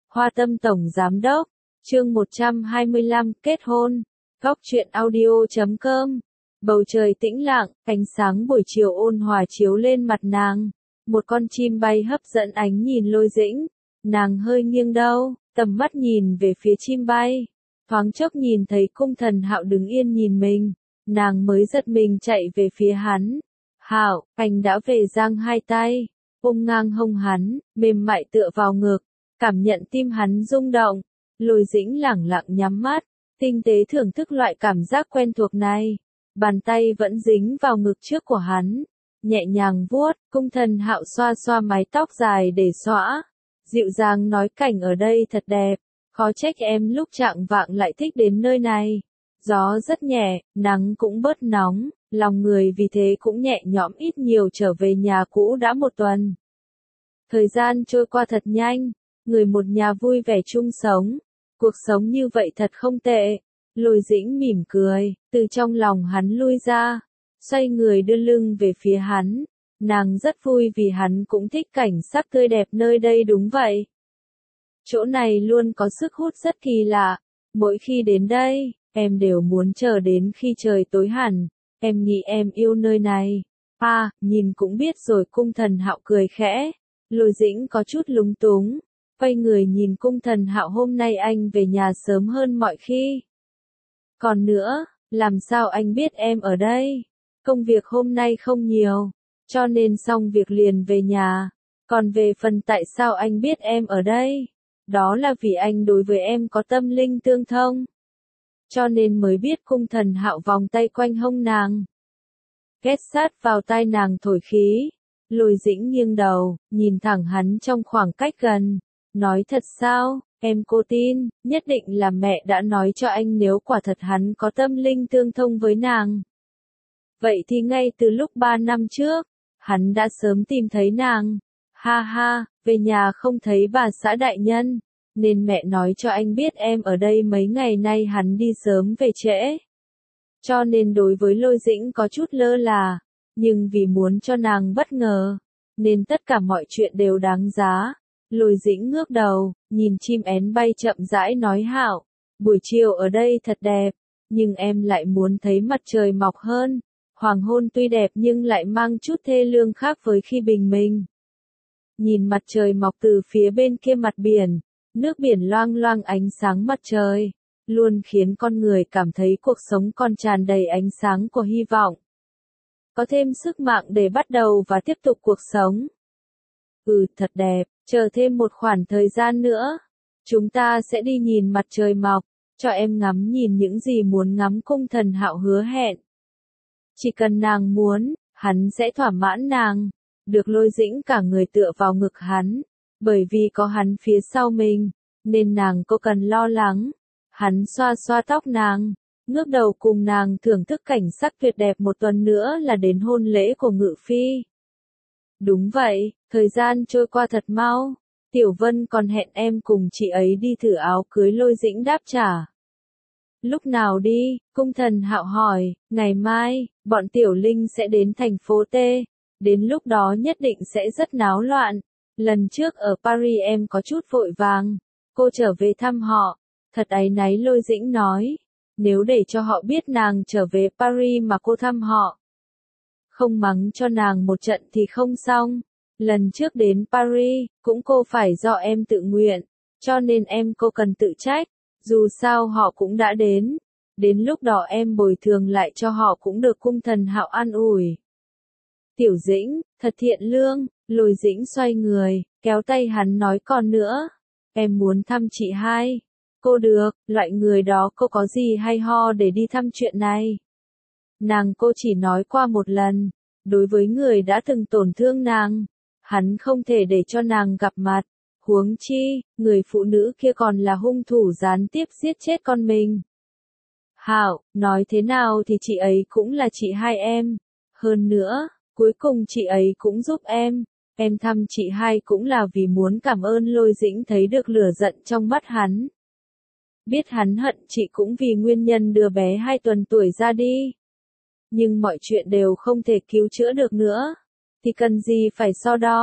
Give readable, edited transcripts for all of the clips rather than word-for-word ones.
Hoa Tâm Tổng Giám Đốc, chương 125, kết hôn. Góc truyện audio.com. Bầu trời tĩnh lặng, ánh sáng buổi chiều ôn hòa chiếu lên mặt nàng. Một con chim bay hấp dẫn ánh nhìn Lôi Dĩnh. Nàng hơi nghiêng đầu, tầm mắt nhìn về phía chim bay. Thoáng chốc nhìn thấy Cung Thần Hạo đứng yên nhìn mình. Nàng mới giật mình chạy về phía hắn. Hạo, anh đã về, giang hai tay, ôm ngang hông hắn, mềm mại tựa vào ngực. Cảm nhận tim hắn rung động. Lôi Dĩnh lẳng lặng nhắm mắt, tinh tế thưởng thức loại cảm giác quen thuộc này. Bàn tay vẫn dính vào ngực trước của hắn, nhẹ nhàng vuốt. Cung Thần Hạo xoa xoa mái tóc dài để xõa, dịu dàng nói cảnh ở đây thật đẹp, khó trách em lúc chạng vạng lại thích đến nơi này. Gió rất nhẹ, nắng cũng bớt nóng, lòng người vì thế cũng nhẹ nhõm ít nhiều. Trở về nhà cũ đã một tuần. Thời gian trôi qua thật nhanh, người một nhà vui vẻ chung sống. Cuộc sống như vậy thật không tệ. Lôi Dĩnh mỉm cười, từ trong lòng hắn lui ra, xoay người đưa lưng về phía hắn. Nàng rất vui vì hắn cũng thích cảnh sắc tươi đẹp nơi đây. Đúng vậy, chỗ này luôn có sức hút rất kỳ lạ. Mỗi khi đến đây, em đều muốn chờ đến khi trời tối hẳn. Em nghĩ em yêu nơi này. À, nhìn cũng biết rồi. Cung Thần Hạo cười khẽ. Lôi Dĩnh có chút lúng túng, quay người nhìn Cung Thần Hạo. Hôm nay anh về nhà sớm hơn mọi khi. Còn nữa, làm sao anh biết em ở đây? Công việc hôm nay không nhiều, cho nên xong việc liền về nhà. Còn về phần tại sao anh biết em ở đây, đó là vì anh đối với em có tâm linh tương thông, cho nên mới biết. Cung Thần Hạo vòng tay quanh hông nàng, ghé sát vào tai nàng thổi khí. Lôi Dĩnh nghiêng đầu, nhìn thẳng hắn trong khoảng cách gần, nói thật sao? Cô tin, nhất định là mẹ đã nói cho anh. Nếu quả thật hắn có tâm linh tương thông với nàng, vậy thì ngay từ lúc 3 năm trước, hắn đã sớm tìm thấy nàng. Ha ha, về nhà không thấy bà xã đại nhân, nên mẹ nói cho anh biết em ở đây. Mấy ngày nay hắn đi sớm về trễ, cho nên đối với Lôi Dĩnh có chút lơ là, nhưng vì muốn cho nàng bất ngờ, nên tất cả mọi chuyện đều đáng giá. Lôi Dĩnh ngước đầu, nhìn chim én bay chậm rãi nói: Hạo, buổi chiều ở đây thật đẹp, nhưng em lại muốn thấy mặt trời mọc hơn. Hoàng hôn tuy đẹp nhưng lại mang chút thê lương khác với khi bình minh. Nhìn mặt trời mọc từ phía bên kia mặt biển, nước biển loang loang ánh sáng mặt trời, luôn khiến con người cảm thấy cuộc sống còn tràn đầy ánh sáng của hy vọng. Có thêm sức mạnh để bắt đầu và tiếp tục cuộc sống. Thật đẹp, chờ thêm một khoảng thời gian nữa, chúng ta sẽ đi nhìn mặt trời mọc, cho em ngắm nhìn những gì muốn ngắm. Cung Thần Hạo hứa hẹn. Chỉ cần nàng muốn, hắn sẽ thỏa mãn nàng. Được. Lôi Dĩnh cả người tựa vào ngực hắn, bởi vì có hắn phía sau mình, nên nàng có cần lo lắng. Hắn xoa xoa tóc nàng, ngước đầu cùng nàng thưởng thức cảnh sắc tuyệt đẹp. Một tuần nữa là đến hôn lễ của Ngự Phi. Đúng vậy, thời gian trôi qua thật mau. Tiểu Vân còn hẹn em cùng chị ấy đi thử áo cưới. Lôi Dĩnh đáp trả. Lúc nào đi? Cung Thần Hạo hỏi. Ngày mai, bọn Tiểu Linh sẽ đến thành phố T. Đến lúc đó nhất định sẽ rất náo loạn. Lần trước ở Paris em có chút vội vàng, cô trở về thăm họ. Thật áy náy. Lôi Dĩnh nói. Nếu để cho họ biết nàng trở về Paris mà cô thăm họ, không mắng cho nàng một trận thì không xong. Lần trước đến Paris, cũng cô phải do em tự nguyện, cho nên cô cần tự trách. Dù sao họ cũng đã đến. Đến lúc đó em bồi thường lại cho họ cũng được. Cung Thần Hạo an ủi. Tiểu Dĩnh, thật thiện lương. Lôi Dĩnh xoay người, kéo tay hắn nói: Còn nữa, em muốn thăm chị hai. Cô được, loại người đó cô có gì hay ho để đi thăm chuyện này. Cô chỉ nói qua một lần. Đối với người đã từng tổn thương nàng, hắn không thể để cho nàng gặp mặt. Huống chi, người phụ nữ kia còn là hung thủ gián tiếp giết chết con mình. Hạo, nói thế nào thì chị ấy cũng là chị hai em. Hơn nữa, cuối cùng chị ấy cũng giúp em. Em thăm chị hai cũng là vì muốn cảm ơn. Lôi Dĩnh thấy được lửa giận trong mắt hắn. Biết hắn hận chị cũng vì nguyên nhân đứa bé 2 tuần tuổi ra đi. Nhưng mọi chuyện đều không thể cứu chữa được nữa, thì cần gì phải so đo.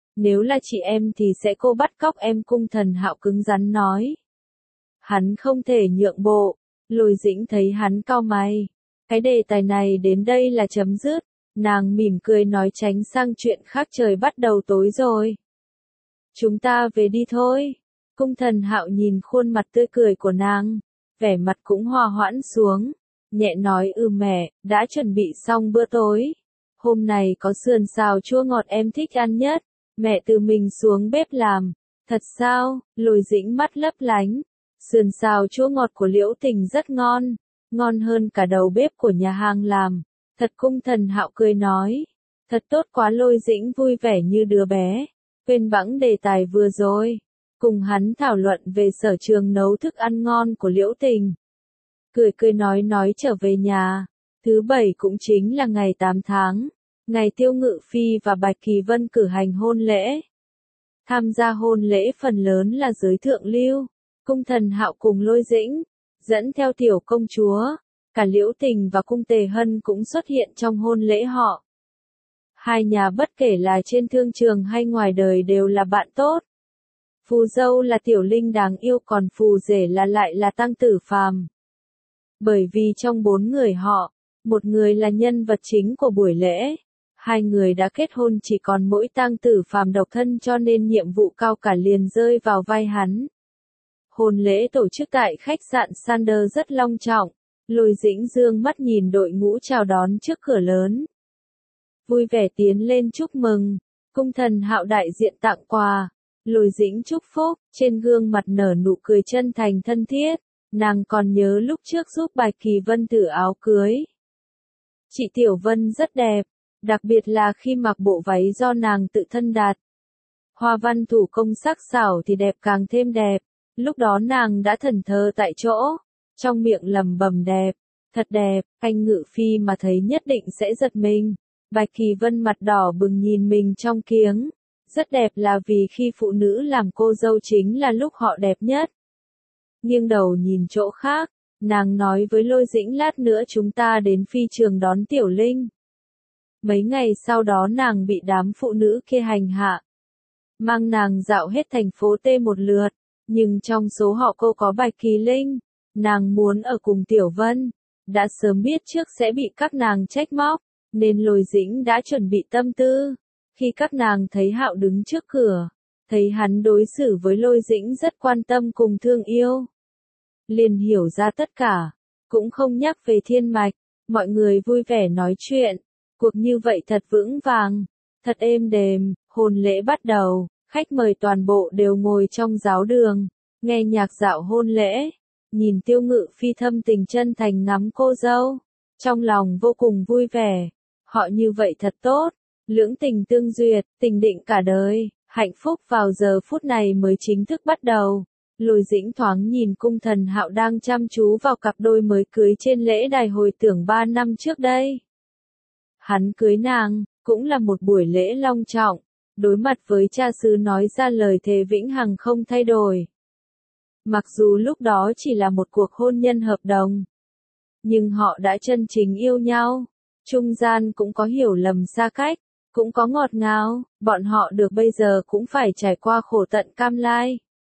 Nếu là chị em thì sẽ cô bắt cóc em, Cung Thần Hạo cứng rắn nói. Hắn không thể nhượng bộ, Lôi Dĩnh thấy hắn cau mày. Cái đề tài này đến đây là chấm dứt, nàng mỉm cười nói tránh sang chuyện khác, trời bắt đầu tối rồi. Chúng ta về đi thôi. Cung Thần Hạo nhìn khuôn mặt tươi cười của nàng, vẻ mặt cũng hòa hoãn xuống, nhẹ nói mẹ, đã chuẩn bị xong bữa tối. Hôm nay có sườn xào chua ngọt em thích ăn nhất, mẹ tự mình xuống bếp làm. Thật sao? Lôi Dĩnh mắt lấp lánh. Sườn xào chua ngọt của Liễu Tình rất ngon, ngon hơn cả đầu bếp của nhà hàng làm. Thật, Cung Thần Hạo cười nói. Thật tốt quá, Lôi Dĩnh vui vẻ như đứa bé, quên bẵng đề tài vừa rồi. Cùng hắn thảo luận về sở trường nấu thức ăn ngon của Liễu Tình. Cười cười nói trở về nhà. Thứ Bảy cũng chính là ngày 8 tháng, ngày Tiêu Ngự Phi và Bạch Kỳ Vân cử hành hôn lễ. Tham gia hôn lễ phần lớn là giới thượng lưu. Cung Thần Hạo cùng Lôi Dĩnh, dẫn theo tiểu công chúa, cả Liễu Tình và Cung Tề Hân cũng xuất hiện trong hôn lễ họ. Hai nhà bất kể là trên thương trường hay ngoài đời đều là bạn tốt. Phù dâu là Tiểu Linh đáng yêu, còn phù rể lại là Tăng Tử Phàm. Bởi vì trong 4 người họ, một người là nhân vật chính của buổi lễ, 2 người đã kết hôn, chỉ còn mỗi Tăng Tử Phàm độc thân, cho nên nhiệm vụ cao cả liền rơi vào vai hắn. Hôn lễ tổ chức tại khách sạn Sander rất long trọng, Lôi Dĩnh dương mắt nhìn đội ngũ chào đón trước cửa lớn. Vui vẻ tiến lên chúc mừng, Cung Thần Hạo đại diện tặng quà, Lôi Dĩnh chúc phúc, trên gương mặt nở nụ cười chân thành thân thiết, nàng còn nhớ lúc trước giúp Bạch Kỳ Vân thử áo cưới. Chị Tiểu Vân rất đẹp, đặc biệt là khi mặc bộ váy do nàng tự thân đặt. Hoa văn thủ công sắc sảo thì đẹp càng thêm đẹp. Lúc đó nàng đã thẫn thờ tại chỗ, trong miệng lẩm bẩm đẹp, thật đẹp, anh Ngự Phi mà thấy nhất định sẽ giật mình. Bạch Kỳ Vân mặt đỏ bừng nhìn mình trong kiếng, rất đẹp là vì khi phụ nữ làm cô dâu chính là lúc họ đẹp nhất. Nghiêng đầu nhìn chỗ khác, nàng nói với Lôi Dĩnh lát nữa chúng ta đến phi trường đón Tiểu Linh. Mấy ngày sau đó nàng bị đám phụ nữ kia hành hạ, mang nàng dạo hết thành phố T một lượt. Nhưng trong số họ cô có Bạch Kỳ Linh, nàng muốn ở cùng Tiểu Vân, đã sớm biết trước sẽ bị các nàng trách móc, nên Lôi Dĩnh đã chuẩn bị tâm tư. Khi các nàng thấy Hạo đứng trước cửa, thấy hắn đối xử với Lôi Dĩnh rất quan tâm cùng thương yêu, liền hiểu ra tất cả, cũng không nhắc về thiên mạch, mọi người vui vẻ nói chuyện, cuộc như vậy thật vững vàng, thật êm đềm. Hôn lễ bắt đầu. Khách mời toàn bộ đều ngồi trong giáo đường, nghe nhạc dạo hôn lễ, nhìn Tiêu Ngự Phi thâm tình chân thành ngắm cô dâu, trong lòng vô cùng vui vẻ. Họ như vậy thật tốt, lưỡng tình tương duyệt, tình định cả đời, hạnh phúc vào giờ phút này mới chính thức bắt đầu. Lôi Dĩnh thoáng nhìn Cung Thần Hạo đang chăm chú vào cặp đôi mới cưới trên lễ đài hồi tưởng 3 năm trước đây. Hắn cưới nàng, cũng là một buổi lễ long trọng. Đối mặt với cha xứ nói ra lời thề vĩnh hằng không thay đổi. Mặc dù lúc đó chỉ là một cuộc hôn nhân hợp đồng, nhưng họ đã chân chính yêu nhau. Trung gian cũng có hiểu lầm xa cách, cũng có ngọt ngào, bọn họ được bây giờ cũng phải trải qua khổ tận cam lai.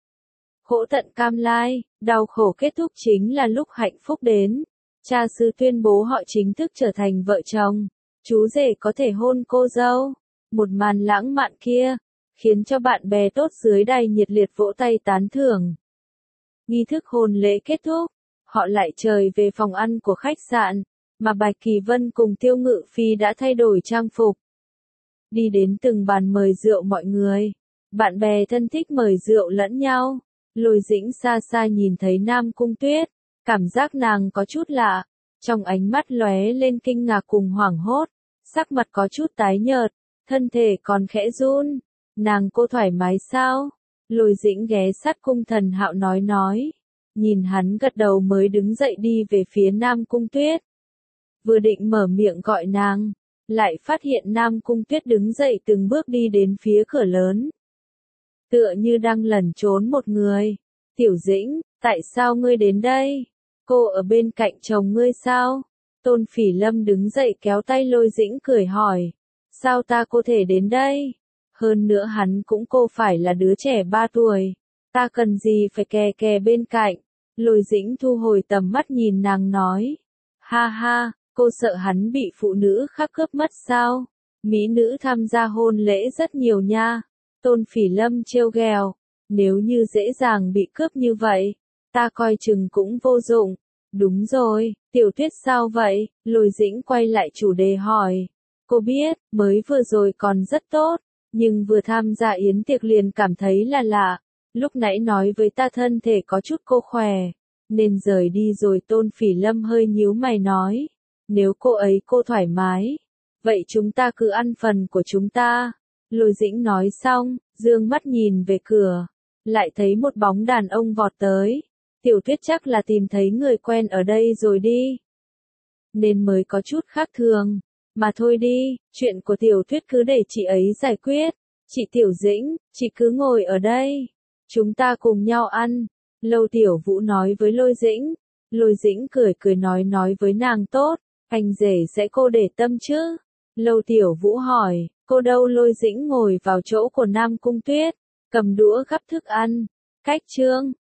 Khổ tận cam lai, đau khổ kết thúc chính là lúc hạnh phúc đến. Cha xứ tuyên bố họ chính thức trở thành vợ chồng, chú rể có thể hôn cô dâu. Một màn lãng mạn kia, khiến cho bạn bè tốt dưới đài nhiệt liệt vỗ tay tán thưởng. Nghi thức hôn lễ kết thúc, họ lại trời về phòng ăn của khách sạn, mà Bạch Kỳ Vân cùng Tiêu Ngự Phi đã thay đổi trang phục. Đi đến từng bàn mời rượu mọi người, bạn bè thân thích mời rượu lẫn nhau. Lôi Dĩnh xa xa nhìn thấy Nam Cung Tuyết, cảm giác nàng có chút lạ, trong ánh mắt lóe lên kinh ngạc cùng hoảng hốt, sắc mặt có chút tái nhợt. Thân thể còn khẽ run, nàng cô thoải mái sao? Lôi Dĩnh ghé sát Cung Thần Hạo nói, nhìn hắn gật đầu mới đứng dậy đi về phía Nam Cung Tuyết. Vừa định mở miệng gọi nàng, lại phát hiện Nam Cung Tuyết đứng dậy từng bước đi đến phía cửa lớn. Tựa như đang lẩn trốn một người. Tiểu Dĩnh, tại sao ngươi đến đây? Cô ở bên cạnh chồng ngươi sao? Tôn Phỉ Lâm đứng dậy kéo tay Lôi Dĩnh cười hỏi. Sao ta có thể đến đây? Hơn nữa hắn cũng cô phải là đứa trẻ 3 tuổi. Ta cần gì phải kè kè bên cạnh. Lôi Dĩnh thu hồi tầm mắt nhìn nàng nói. Ha ha, cô sợ hắn bị phụ nữ khác cướp mất sao? Mỹ nữ tham gia hôn lễ rất nhiều nha. Tôn Phỉ Lâm trêu ghẹo. Nếu như dễ dàng bị cướp như vậy, ta coi chừng cũng vô dụng. Đúng rồi, Tiểu Tuyết sao vậy? Lôi Dĩnh quay lại chủ đề hỏi. Cô biết, mới vừa rồi còn rất tốt, nhưng vừa tham gia yến tiệc liền cảm thấy là lạ. Lúc nãy nói với ta thân thể có chút cô khỏe, nên rời đi rồi. Tôn Phỉ Lâm hơi nhíu mày nói. Nếu cô thoải mái, vậy chúng ta cứ ăn phần của chúng ta. Lôi Dĩnh nói xong, dương mắt nhìn về cửa, lại thấy một bóng đàn ông vọt tới. Tiểu Tuyết chắc là tìm thấy người quen ở đây rồi đi, nên mới có chút khác thường. Mà thôi đi, chuyện của Tiểu Tuyết cứ để chị ấy giải quyết. Chị Tiểu Dĩnh, chị cứ ngồi ở đây, chúng ta cùng nhau ăn. Lâu Tiểu Vũ nói với Lôi Dĩnh. Lôi Dĩnh cười cười nói với nàng tốt, anh rể sẽ cô để tâm chứ. Lâu Tiểu Vũ hỏi, cô đâu? Lôi Dĩnh ngồi vào chỗ của Nam Cung Tuyết, cầm đũa gắp thức ăn. Cách chương